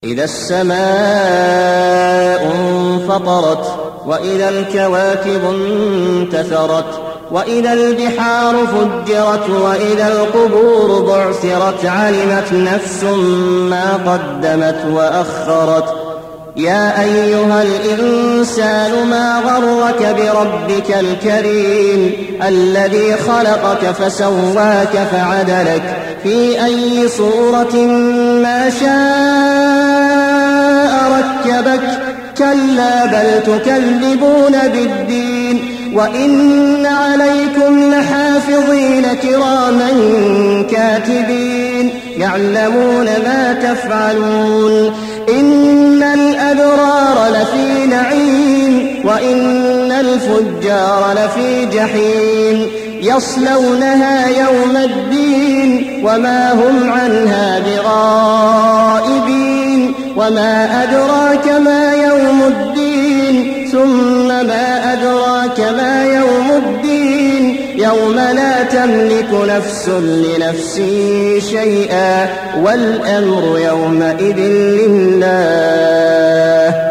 إذا السماء انفطرت وإذا الكواكب انتثرت وإذا البحار فجرت وإذا القبور بعثرت علمت نفس ما قدمت وأخرت يا أيها الإنسان ما غرك بربك الكريم الذي خلقك فسواك فعدلك في أي صورة ما شاء ركبك كلا بل تكذبون بالدين وإن عليكم لحافظين كراما كاتبين يعلمون ما تفعلون إن الأبرار لفي نعيم وإن الفجار لفي جحيم يصلونها يوم الدين وما هم عنها بغائبين وما أدراك ما يوم الدين ثم ما أدراك ما يوم الدين يوم لا تملك نفس لنفس شيئا والأمر يومئذ لله